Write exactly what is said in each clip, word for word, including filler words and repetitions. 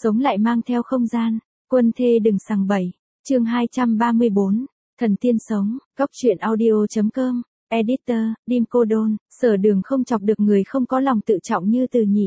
Sống lại mang theo không gian, quân thê đừng sằng bậy. Chương hai trăm ba mươi bốn, Thần tiên sống, góc truyện audio.com, editor, Dim Cô Đôn, Sở Đường không chọc được người không có lòng tự trọng như Từ Nhị.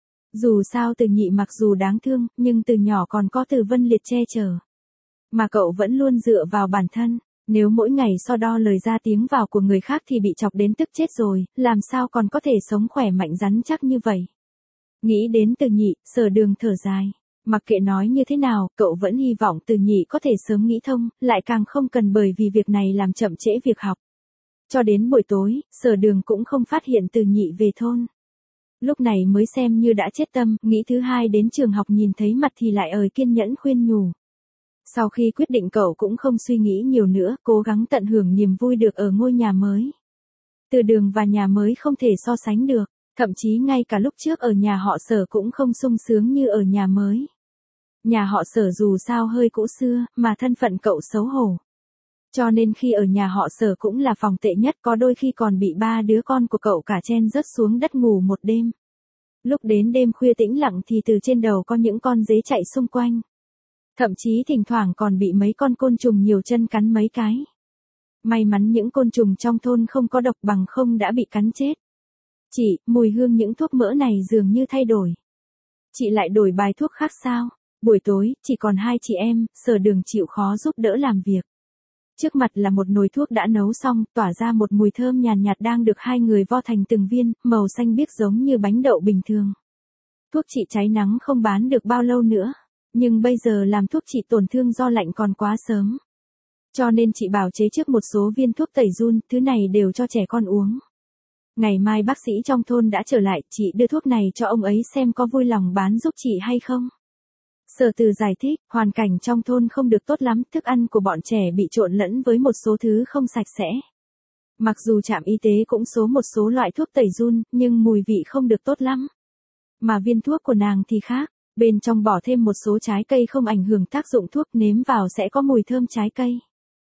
Dù sao Từ Nhị mặc dù đáng thương, nhưng từ nhỏ còn có Từ Vân Liệt che chở. Mà cậu vẫn luôn dựa vào bản thân, nếu mỗi ngày so đo lời ra tiếng vào của người khác thì bị chọc đến tức chết rồi, làm sao còn có thể sống khỏe mạnh rắn chắc như vậy. Nghĩ đến Từ Nhị, Sở Đường thở dài. Mặc kệ nói như thế nào, cậu vẫn hy vọng Từ Nhị có thể sớm nghĩ thông, lại càng không cần bởi vì việc này làm chậm trễ việc học. Cho đến buổi tối, Sở Đường cũng không phát hiện Từ Nhị về thôn. Lúc này mới xem như đã chết tâm, nghĩ thứ hai đến trường học nhìn thấy mặt thì lại ời kiên nhẫn khuyên nhủ. Sau khi quyết định cậu cũng không suy nghĩ nhiều nữa, cố gắng tận hưởng niềm vui được ở ngôi nhà mới. Từ Đường và nhà mới không thể so sánh được. Thậm chí ngay cả lúc trước ở nhà họ Sở cũng không sung sướng như ở nhà mới. Nhà họ Sở dù sao hơi cũ xưa, mà thân phận cậu xấu hổ. Cho nên khi ở nhà họ Sở cũng là phòng tệ nhất, có đôi khi còn bị ba đứa con của cậu cả chen rớt xuống đất ngủ một đêm. Lúc đến đêm khuya tĩnh lặng thì từ trên đầu có những con dế chạy xung quanh. Thậm chí thỉnh thoảng còn bị mấy con côn trùng nhiều chân cắn mấy cái. May mắn những côn trùng trong thôn không có độc, bằng không đã bị cắn chết. Chị, mùi hương những thuốc mỡ này dường như thay đổi. Chị lại đổi bài thuốc khác sao? Buổi tối, chỉ còn hai chị em, Sở Đường chịu khó giúp đỡ làm việc. Trước mặt là một nồi thuốc đã nấu xong, tỏa ra một mùi thơm nhàn nhạt, nhạt đang được hai người vo thành từng viên, màu xanh biếc giống như bánh đậu bình thường. Thuốc trị cháy nắng không bán được bao lâu nữa, nhưng bây giờ làm thuốc trị tổn thương do lạnh còn quá sớm. Cho nên chị bảo chế trước một số viên thuốc tẩy giun, thứ này đều cho trẻ con uống. Ngày mai bác sĩ trong thôn đã trở lại, chị đưa thuốc này cho ông ấy xem có vui lòng bán giúp chị hay không. Sở Từ giải thích, hoàn cảnh trong thôn không được tốt lắm, thức ăn của bọn trẻ bị trộn lẫn với một số thứ không sạch sẽ. Mặc dù trạm y tế cũng số một số loại thuốc tẩy giun, nhưng mùi vị không được tốt lắm. Mà viên thuốc của nàng thì khác, bên trong bỏ thêm một số trái cây không ảnh hưởng tác dụng thuốc, nếm vào sẽ có mùi thơm trái cây.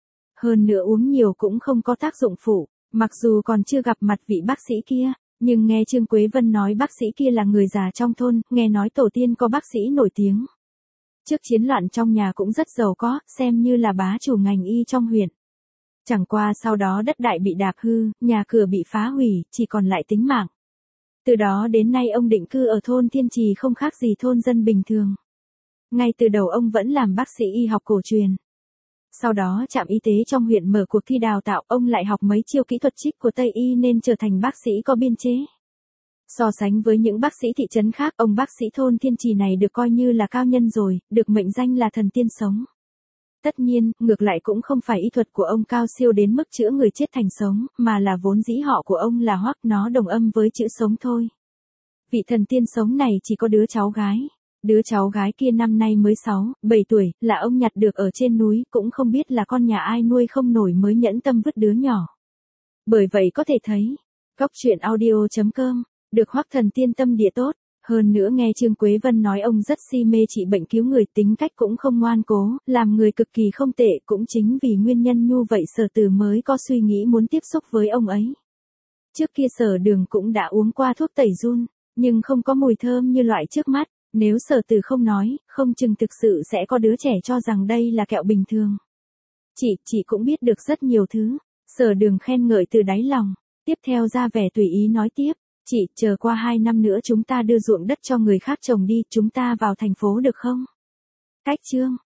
Hơn nữa uống nhiều cũng không có tác dụng phụ. Mặc dù còn chưa gặp mặt vị bác sĩ kia, nhưng nghe Trương Quế Vân nói bác sĩ kia là người già trong thôn, nghe nói tổ tiên có bác sĩ nổi tiếng. Trước chiến loạn trong nhà cũng rất giàu có, xem như là bá chủ ngành y trong huyện. Chẳng qua sau đó đất đai bị đạp hư, nhà cửa bị phá hủy, chỉ còn lại tính mạng. Từ đó đến nay ông định cư ở thôn Thiên Trì không khác gì thôn dân bình thường. Ngay từ đầu ông vẫn làm bác sĩ y học cổ truyền. Sau đó trạm y tế trong huyện mở cuộc thi đào tạo, ông lại học mấy chiêu kỹ thuật trích của Tây y nên trở thành bác sĩ có biên chế. So sánh với những bác sĩ thị trấn khác, ông bác sĩ thôn Thiên Trì này được coi như là cao nhân rồi, được mệnh danh là thần tiên sống. Tất nhiên, ngược lại cũng không phải y thuật của ông cao siêu đến mức chữa người chết thành sống, mà là vốn dĩ họ của ông là Hoắc, nó đồng âm với chữ sống thôi. Vị thần tiên sống này chỉ có đứa cháu gái. Đứa cháu gái kia năm nay mới sáu, bảy tuổi, là ông nhặt được ở trên núi, cũng không biết là con nhà ai nuôi không nổi mới nhẫn tâm vứt đứa nhỏ. Bởi vậy có thể thấy, góc truyện audio.com, được Hoắc thần tiên tâm địa tốt, hơn nữa nghe Trương Quế Vân nói ông rất si mê trị bệnh cứu người, tính cách cũng không ngoan cố, làm người cực kỳ không tệ, cũng chính vì nguyên nhân như vậy Sở Từ mới có suy nghĩ muốn tiếp xúc với ông ấy. Trước kia Sở Đường cũng đã uống qua thuốc tẩy giun, nhưng không có mùi thơm như loại trước mắt. Nếu Sở Từ không nói, không chừng thực sự sẽ có đứa trẻ cho rằng đây là kẹo bình thường. Chị, chị cũng biết được rất nhiều thứ. Sở Đường khen ngợi từ đáy lòng. Tiếp theo ra vẻ tùy ý nói tiếp. Chị, chờ qua hai năm nữa chúng ta đưa ruộng đất cho người khác trồng đi, chúng ta vào thành phố được không? Cách chương.